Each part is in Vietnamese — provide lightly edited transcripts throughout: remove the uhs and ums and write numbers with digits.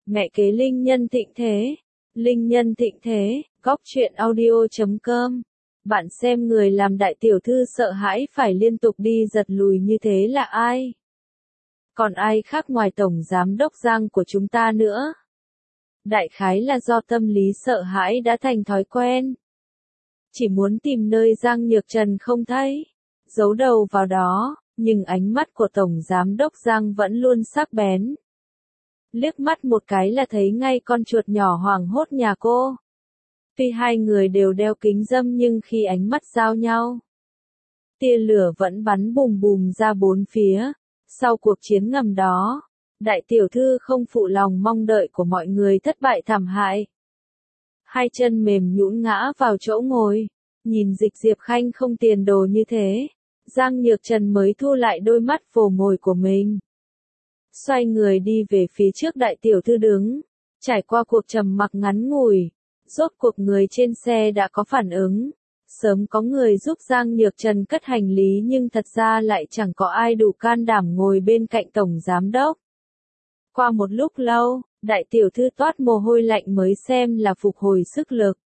Mẹ kế linh nhân thịnh thế. Linh nhân thịnh thế, góc truyện audio.com. Bạn xem người làm đại tiểu thư sợ hãi phải liên tục đi giật lùi như thế là ai? Còn ai khác ngoài Tổng Giám đốc Giang của chúng ta nữa? Đại khái là do tâm lý sợ hãi đã thành thói quen. Chỉ muốn tìm nơi Giang Nhược Trần không thấy, giấu đầu vào đó, nhưng ánh mắt của Tổng Giám đốc Giang vẫn luôn sắc bén. Liếc mắt một cái là thấy ngay con chuột nhỏ hoảng hốt nhà cô. Tuy hai người đều đeo kính râm nhưng khi ánh mắt giao nhau, tia lửa vẫn bắn bùm bùm ra bốn phía. Sau cuộc chiến ngầm đó, đại tiểu thư không phụ lòng mong đợi của mọi người thất bại thảm hại. Hai chân mềm nhũn ngã vào chỗ ngồi, nhìn Dịch Diệp Khanh không tiền đồ như thế, Giang Nhược Trần mới thu lại đôi mắt vồ mồi của mình. Xoay người đi về phía trước đại tiểu thư đứng, trải qua cuộc trầm mặc ngắn ngủi, rốt cuộc người trên xe đã có phản ứng. Sớm có người giúp Giang Nhược Trần cất hành lý nhưng thật ra lại chẳng có ai đủ can đảm ngồi bên cạnh Tổng Giám đốc. Qua một lúc lâu, đại tiểu thư toát mồ hôi lạnh mới xem là phục hồi sức lực.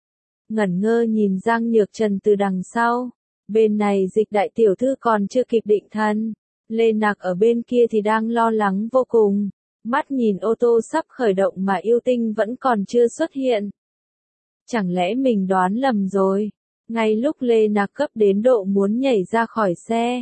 Ngẩn ngơ nhìn Giang Nhược Trần từ đằng sau. Bên này Dịch đại tiểu thư còn chưa kịp định thần. Lê Nạc ở bên kia thì đang lo lắng vô cùng. Mắt nhìn ô tô sắp khởi động mà Yêu Tinh vẫn còn chưa xuất hiện. Chẳng lẽ mình đoán lầm rồi? Ngay lúc Lê Nạc cấp đến độ muốn nhảy ra khỏi xe,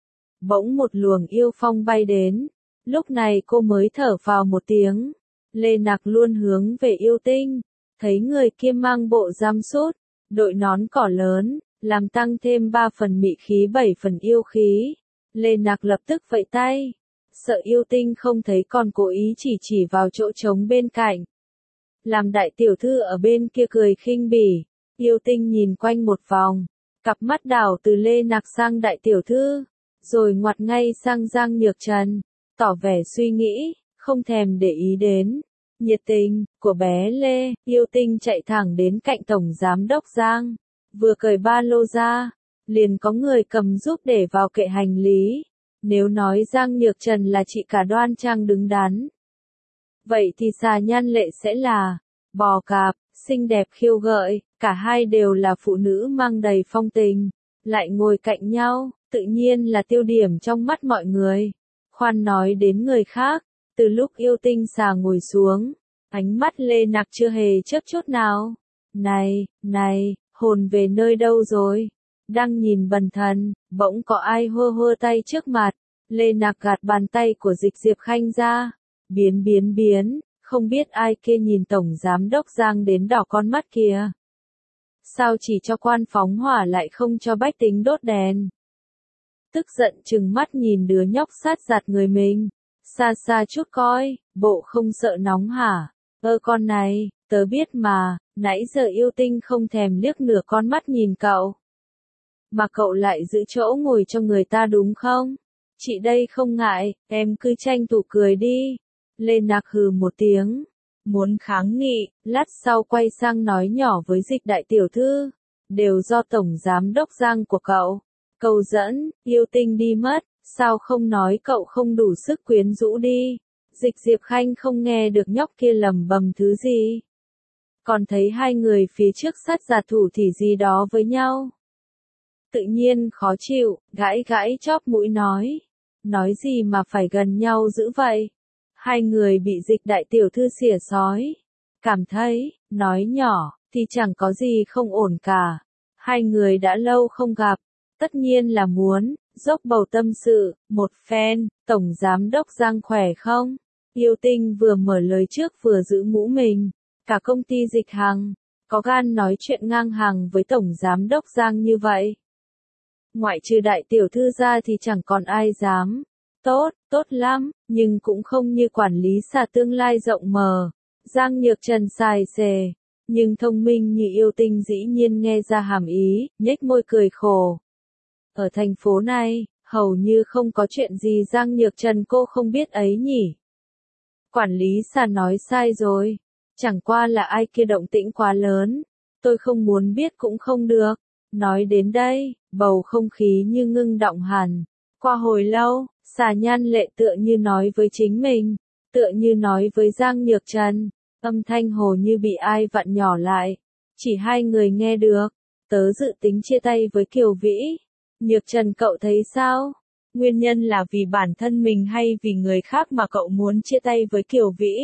bỗng một luồng yêu phong bay đến. Lúc này cô mới thở phào một tiếng. Lê Nạc luôn hướng về Yêu Tinh, thấy người kia mang bộ giam sút, đội nón cỏ lớn, làm tăng thêm 3 phần mị khí 7 phần yêu khí. Lê Nạc lập tức vẫy tay, sợ Yêu Tinh không thấy còn cố ý chỉ vào chỗ trống bên cạnh. Làm đại tiểu thư ở bên kia cười khinh bỉ. Yêu Tinh nhìn quanh một vòng, cặp mắt đảo từ Lê Nạc sang đại tiểu thư, rồi ngoặt ngay sang Giang Nhược Trần, tỏ vẻ suy nghĩ, không thèm để ý đến nhiệt tình của bé Lê. Yêu Tinh chạy thẳng đến cạnh Tổng Giám đốc Giang, vừa cởi ba lô ra, liền có người cầm giúp để vào kệ hành lý. Nếu nói Giang Nhược Trần là chị cả đoan trang đứng đắn, vậy thì Xà Nhan Lệ sẽ là bò cạp, xinh đẹp khiêu gợi. Cả hai đều là phụ nữ mang đầy phong tình, lại ngồi cạnh nhau, tự nhiên là tiêu điểm trong mắt mọi người. Khoan nói đến người khác, từ lúc Yêu Tinh xà ngồi xuống, ánh mắt Lê Nạc chưa hề chớp chút nào. Này, hồn về nơi đâu rồi? Đang nhìn bần thần, bỗng có ai hơ tay trước mặt. Lê Nạc gạt bàn tay của Dịch Diệp Khanh ra. Biến, không biết ai kia nhìn Tổng Giám đốc Giang đến đỏ con mắt kìa. Sao chỉ cho quan phóng hỏa lại không cho bách tính đốt đèn? Tức giận trừng mắt nhìn đứa nhóc sát giặt người mình. Xa chút coi, bộ không sợ nóng hả? Con này, tớ biết mà, nãy giờ Yêu Tinh không thèm liếc nửa con mắt nhìn cậu. Mà cậu lại giữ chỗ ngồi cho người ta đúng không? Chị đây không ngại, em cứ tranh thủ cười đi. Lê Nạc hừ một tiếng, muốn kháng nghị, lát sau quay sang nói nhỏ với Dịch đại tiểu thư, đều do Tổng Giám đốc Giang của cậu. Cầu dẫn, Yêu Tinh đi mất, sao không nói cậu không đủ sức quyến rũ đi. Dịch Diệp Khanh không nghe được nhóc kia lầm bầm thứ gì. Còn thấy hai người phía trước sát giả thủ thì gì đó với nhau. Tự nhiên khó chịu, gãi chóp mũi nói gì mà phải gần nhau dữ vậy. Hai người bị Dịch đại tiểu thư xỉa xói. Cảm thấy, nói nhỏ, thì chẳng có gì không ổn cả. Hai người đã lâu không gặp, tất nhiên là muốn dốc bầu tâm sự một phen. Tổng Giám đốc Giang khỏe không? Yêu Tinh vừa mở lời trước vừa giữ mũ mình. Cả công ty Dịch Hằng có gan nói chuyện ngang hàng với Tổng Giám đốc Giang như vậy. Ngoại trừ đại tiểu thư ra thì chẳng còn ai dám. Tốt lắm, nhưng cũng không như quản lý xà tương lai rộng mở. Giang Nhược Trần xài xề, nhưng thông minh như Yêu Tinh dĩ nhiên nghe ra hàm ý, nhếch môi cười khổ. Ở thành phố này, hầu như không có chuyện gì Giang Nhược Trần cô không biết ấy nhỉ. Quản lý xà nói sai rồi, chẳng qua là ai kia động tĩnh quá lớn, tôi không muốn biết cũng không được. Nói đến đây, bầu không khí như ngưng đọng hẳn. Qua hồi lâu, Xà Nhan Lệ tựa như nói với chính mình, tựa như nói với Giang Nhược Trần, âm thanh hồ như bị ai vặn nhỏ lại. Chỉ hai người nghe được, tớ dự tính chia tay với Kiều Vĩ. Nhược Trần cậu thấy sao? Nguyên nhân là vì bản thân mình hay vì người khác mà cậu muốn chia tay với Kiều Vĩ?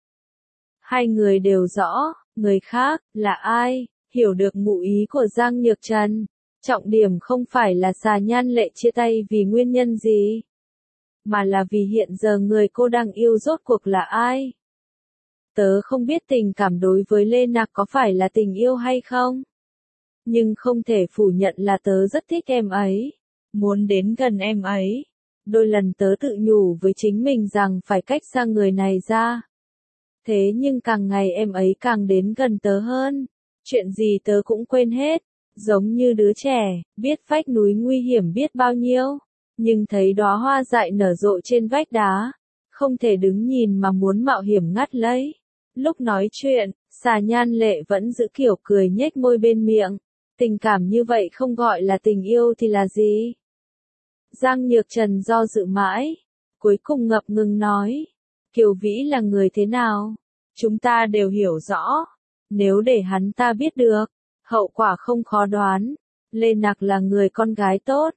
Hai người đều rõ, người khác, là ai, hiểu được ngụ ý của Giang Nhược Trần. Trọng điểm không phải là Xà Nhan Lệ chia tay vì nguyên nhân gì, mà là vì hiện giờ người cô đang yêu rốt cuộc là ai. Tớ không biết tình cảm đối với Lê Nạc có phải là tình yêu hay không. Nhưng không thể phủ nhận là tớ rất thích em ấy. Muốn đến gần em ấy. Đôi lần tớ tự nhủ với chính mình rằng phải cách xa người này ra. Thế nhưng càng ngày em ấy càng đến gần tớ hơn. Chuyện gì tớ cũng quên hết. Giống như đứa trẻ, biết vách núi nguy hiểm biết bao nhiêu. Nhưng thấy đóa hoa dại nở rộ trên vách đá. Không thể đứng nhìn mà muốn mạo hiểm ngắt lấy. Lúc nói chuyện, Xà Nhan Lệ vẫn giữ kiểu cười nhếch môi bên miệng. Tình cảm như vậy không gọi là tình yêu thì là gì? Giang Nhược Trần do dự mãi. Cuối cùng ngập ngừng nói. Kiều Vĩ là người thế nào? Chúng ta đều hiểu rõ. Nếu để hắn ta biết được, hậu quả không khó đoán. Lê Nạc là người con gái tốt.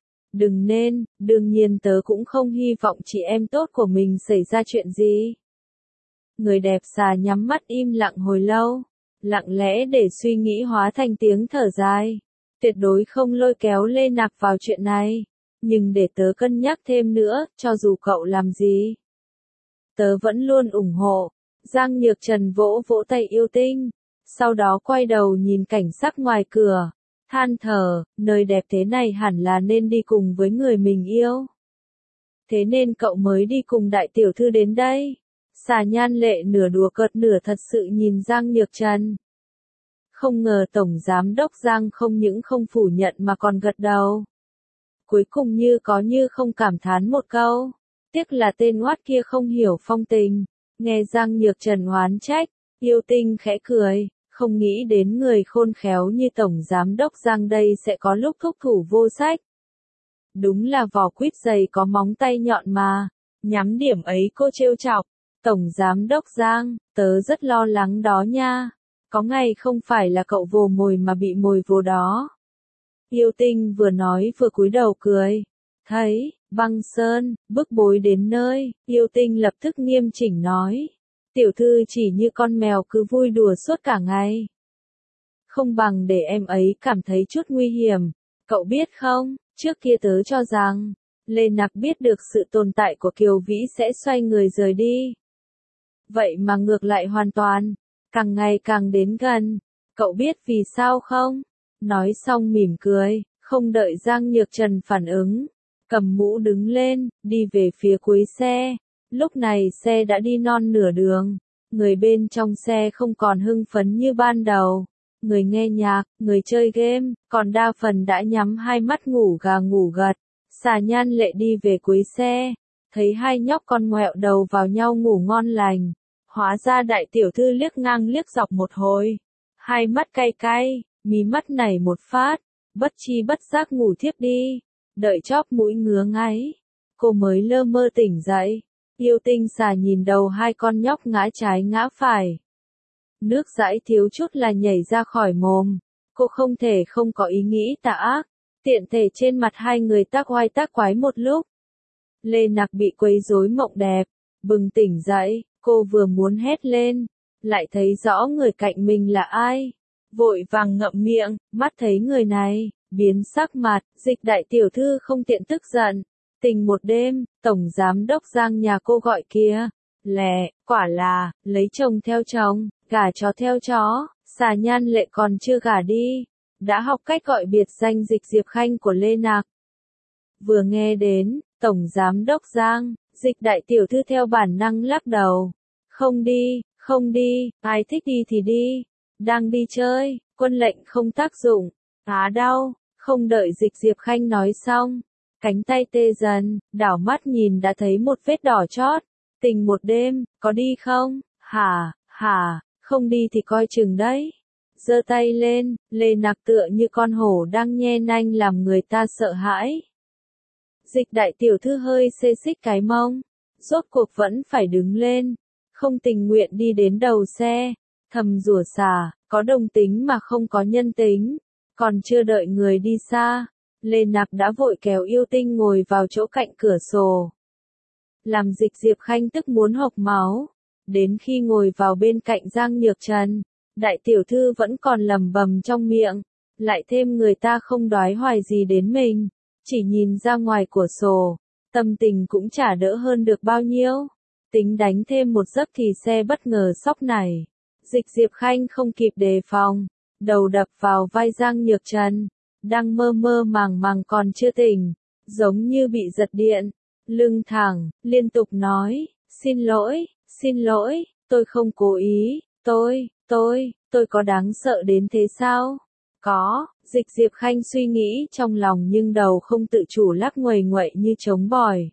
Đương nhiên tớ cũng không hy vọng chị em tốt của mình xảy ra chuyện gì. Người đẹp Xà nhắm mắt im lặng hồi lâu, lặng lẽ để suy nghĩ hóa thành tiếng thở dài. Tuyệt đối không lôi kéo Lê Nạc vào chuyện này, nhưng để tớ cân nhắc thêm nữa, cho dù cậu làm gì. Tớ vẫn luôn ủng hộ. Giang Nhược Trần vỗ vỗ tay yêu tinh, sau đó quay đầu nhìn cảnh sắc ngoài cửa, than thở, nơi đẹp thế này hẳn là nên đi cùng với người mình yêu. Thế nên cậu mới đi cùng đại tiểu thư đến đây. Xà Nhan Lệ nửa đùa cợt nửa thật sự nhìn Giang Nhược Trần. Không ngờ Tổng Giám Đốc Giang không những không phủ nhận mà còn gật đầu. Cuối cùng như có như không cảm thán một câu. Tiếc là tên oát kia không hiểu phong tình. Nghe Giang Nhược Trần oán trách, yêu tinh khẽ cười, không nghĩ đến người khôn khéo như Tổng Giám Đốc Giang đây sẽ có lúc thúc thủ vô sách. Đúng là vỏ quýt dày có móng tay nhọn mà. Nhắm điểm ấy cô trêu chọc. Tổng Giám Đốc Giang, tớ rất lo lắng đó nha. Có ngày không phải là cậu vồ mồi mà bị mồi vồ đó. Yêu tinh vừa nói vừa cúi đầu cười. Thấy, Băng Sơn, bức bối đến nơi, yêu tinh lập tức nghiêm chỉnh nói. Tiểu thư chỉ như con mèo cứ vui đùa suốt cả ngày. Không bằng để em ấy cảm thấy chút nguy hiểm. Cậu biết không, trước kia tớ cho rằng, Lê Nạc biết được sự tồn tại của Kiều Vĩ sẽ xoay người rời đi. Vậy mà ngược lại hoàn toàn, càng ngày càng đến gần. Cậu biết vì sao không? Nói xong mỉm cười, không đợi Giang Nhược Trần phản ứng. Cầm mũ đứng lên, đi về phía cuối xe. Lúc này xe đã đi non nửa đường. Người bên trong xe không còn hưng phấn như ban đầu. Người nghe nhạc, người chơi game, còn đa phần đã nhắm hai mắt ngủ gà ngủ gật. Xà Nhan Lệ đi về cuối xe. Thấy hai nhóc con ngoẹo đầu vào nhau ngủ ngon lành. Hóa ra đại tiểu thư liếc ngang liếc dọc một hồi. Hai mắt cay cay, mí mắt này một phát. Bất chi bất giác ngủ thiếp đi. Đợi chóp mũi ngứa ngáy. Cô mới lơ mơ tỉnh dậy. Yêu tinh Xà nhìn đầu hai con nhóc ngã trái ngã phải. Nước dãi thiếu chút là nhảy ra khỏi mồm. Cô không thể không có ý nghĩ tà ác. Tiện thể trên mặt hai người tác oai tác quái một lúc. Lê Nạc bị quấy rối mộng đẹp. Bừng tỉnh dậy, cô vừa muốn hét lên. Lại thấy rõ người cạnh mình là ai. Vội vàng ngậm miệng, mắt thấy người này, biến sắc mặt, Dịch đại tiểu thư không tiện tức giận. Tình một đêm, Tổng Giám Đốc Giang nhà cô gọi kia. Lẹ, quả là, lấy chồng theo chồng, gả chó theo chó, Xà Nhan Lệ còn chưa gả đi. Đã học cách gọi biệt danh Dịch Diệp Khanh của Lê Nạc. Vừa nghe đến, Tổng Giám Đốc Giang, Dịch đại tiểu thư theo bản năng lắc đầu. Không đi, ai thích đi thì đi. Đang đi chơi, quân lệnh không tác dụng. Á đau, không đợi Dịch Diệp Khanh nói xong. Cánh tay tê dần, đảo mắt nhìn đã thấy một vết đỏ chót. Tình một đêm, có đi không? Hả, không đi thì coi chừng đấy. Giơ tay lên, Lê Nạc tựa như con hổ đang nhe nanh làm người ta sợ hãi. Dịch đại tiểu thư hơi xê xích cái mông. Rốt cuộc vẫn phải đứng lên. không tình nguyện đi đến đầu xe, thầm rủa xả, có đồng tính mà không có nhân tính. Còn chưa đợi người đi xa, Lê Nặc đã vội kéo Yêu Tinh ngồi vào chỗ cạnh cửa sổ. Làm Dịch Diệp Khanh tức muốn hộc máu. Đến khi ngồi vào bên cạnh Giang Nhược Trần, đại tiểu thư vẫn còn lẩm bẩm trong miệng, lại thêm người ta không đoái hoài gì đến mình, chỉ nhìn ra ngoài cửa sổ, tâm tình cũng chả đỡ hơn được bao nhiêu. Tính đánh thêm một giấc thì xe bất ngờ sóc nảy. Dịch Diệp Khanh không kịp đề phòng, đầu đập vào vai Giang Nhược Trần, đang mơ mơ màng màng còn chưa tỉnh, giống như bị giật điện, lưng thẳng, liên tục nói, xin lỗi, tôi không cố ý, tôi có đáng sợ đến thế sao? Có, Dịch Diệp Khanh suy nghĩ trong lòng nhưng đầu không tự chủ lắc nguầy nguậy như trống bòi.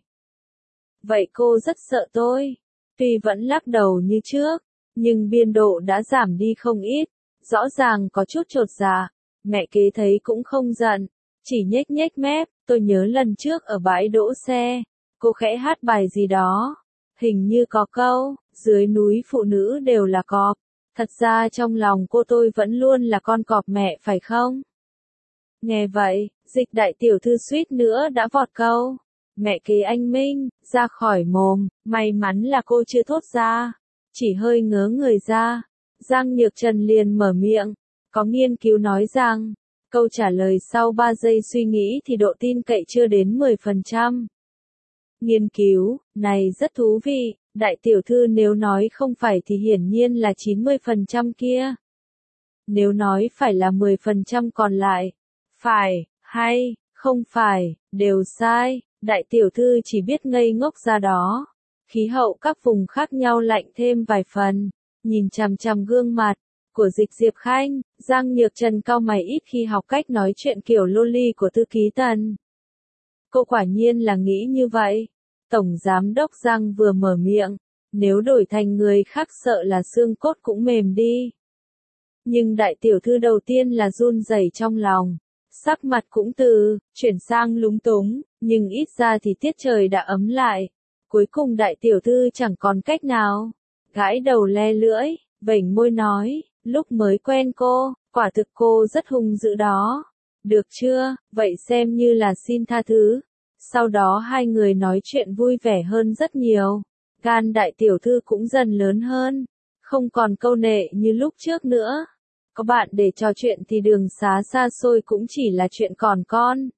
Vậy cô rất sợ tôi, tuy vẫn lắc đầu như trước, nhưng biên độ đã giảm đi không ít, rõ ràng có chút chột dạ. Mẹ kế thấy cũng không giận, chỉ nhếch nhếch mép, tôi nhớ lần trước ở bãi đỗ xe, cô khẽ hát bài gì đó, hình như có câu, dưới núi phụ nữ đều là cọp, thật ra trong lòng cô tôi vẫn luôn là con cọp mẹ phải không? Nghe vậy, Dịch đại tiểu thư suýt nữa đã vọt câu, mẹ kế anh Minh, ra khỏi mồm, may mắn là cô chưa thốt ra, chỉ hơi ngớ người ra. Giang Nhược Trần liền mở miệng, có nghiên cứu nói rằng, câu trả lời sau 3 giây suy nghĩ thì độ tin cậy chưa đến 10%. Nghiên cứu, này rất thú vị, đại tiểu thư nếu nói không phải thì hiển nhiên là 90% kia. Nếu nói phải là 10% còn lại, phải, hay, không phải, đều sai, đại tiểu thư chỉ biết ngây ngốc ra đó. Khí hậu các vùng khác nhau lạnh thêm vài phần, nhìn chằm chằm gương mặt của Dịch Diệp Khanh, Giang Nhược Trần cau mày ít khi học cách nói chuyện kiểu loli của thư ký Tần. Cô quả nhiên là nghĩ như vậy. Tổng giám đốc Giang vừa mở miệng, nếu đổi thành người khác sợ là xương cốt cũng mềm đi. Nhưng đại tiểu thư đầu tiên là run rẩy trong lòng, sắc mặt cũng chuyển sang lúng túng, nhưng ít ra thì tiết trời đã ấm lại. Cuối cùng đại tiểu thư chẳng còn cách nào, gãi đầu le lưỡi, vểnh môi nói, lúc mới quen cô, quả thực cô rất hung dữ đó. Được chưa, vậy xem như là xin tha thứ. Sau đó hai người nói chuyện vui vẻ hơn rất nhiều. Gan đại tiểu thư cũng dần lớn hơn, không còn câu nệ như lúc trước nữa. Có bạn để trò chuyện thì đường xá xa xôi cũng chỉ là chuyện còn con.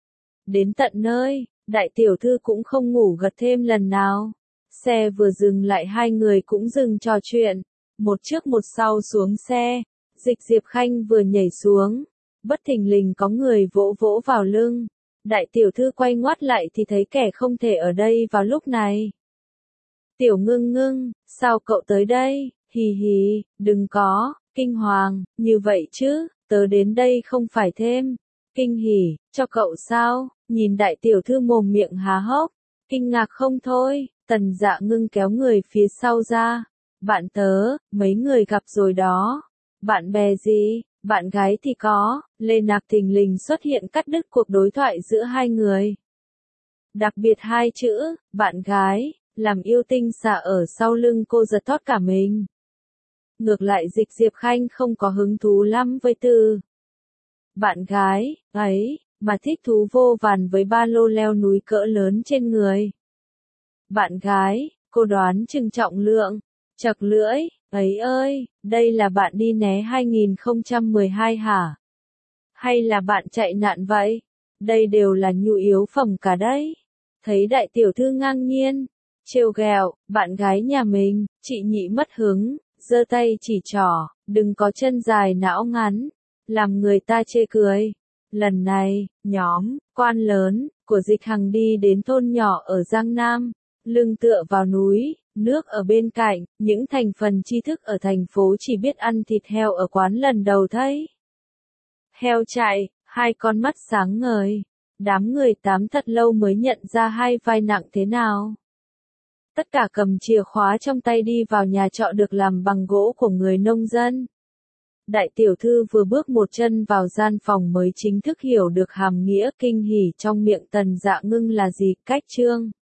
Đến tận nơi, đại tiểu thư cũng không ngủ gật thêm lần nào. Xe vừa dừng lại hai người cũng dừng trò chuyện. Một trước một sau xuống xe, Dịch Diệp Khanh vừa nhảy xuống. Bất thình lình có người vỗ vỗ vào lưng. Đại tiểu thư quay ngoắt lại thì thấy kẻ không thể ở đây vào lúc này. Tiểu Ngưng Ngưng, sao cậu tới đây? Hì hì, đừng có, kinh hoàng, như vậy chứ, tớ đến đây không phải thêm. Kinh hỉ, cho cậu sao? Nhìn đại tiểu thư mồm miệng há hốc, kinh ngạc không thôi, Tần Dạ Ngưng kéo người phía sau ra. Bạn tớ, mấy người gặp rồi đó. Bạn bè gì? Bạn gái thì có. Lê Nặc thình lình xuất hiện cắt đứt cuộc đối thoại giữa hai người. Đặc biệt hai chữ, bạn gái, làm Yêu Tinh xả ở sau lưng cô giật thót cả mình. Ngược lại Dịch Diệp Khanh không có hứng thú lắm với từ bạn gái ấy, mà thích thú vô vàn với ba lô leo núi cỡ lớn trên người. Bạn gái, cô đoán chừng trọng lượng, chật lưỡi, ấy ơi, đây là bạn đi né 2012 hả? Hay là bạn chạy nạn vậy? Đây đều là nhu yếu phẩm cả đấy. Thấy đại tiểu thư ngang nhiên, trêu ghẹo, bạn gái nhà mình, chị nhị mất hứng, giơ tay chỉ trỏ, đừng có chân dài não ngắn, làm người ta chê cười. Lần này, nhóm quan lớn của Dịch Hằng đi đến thôn nhỏ ở Giang Nam, lưng tựa vào núi, nước ở bên cạnh, những thành phần tri thức ở thành phố chỉ biết ăn thịt heo ở quán lần đầu thấy. Heo chạy, hai con mắt sáng ngời, đám người tám thật lâu mới nhận ra hai vai nặng thế nào. Tất cả cầm chìa khóa trong tay đi vào nhà trọ được làm bằng gỗ của người nông dân. Đại tiểu thư vừa bước một chân vào gian phòng mới chính thức hiểu được hàm nghĩa kinh hỉ trong miệng Tần Dạ Ngưng là gì, cách chương.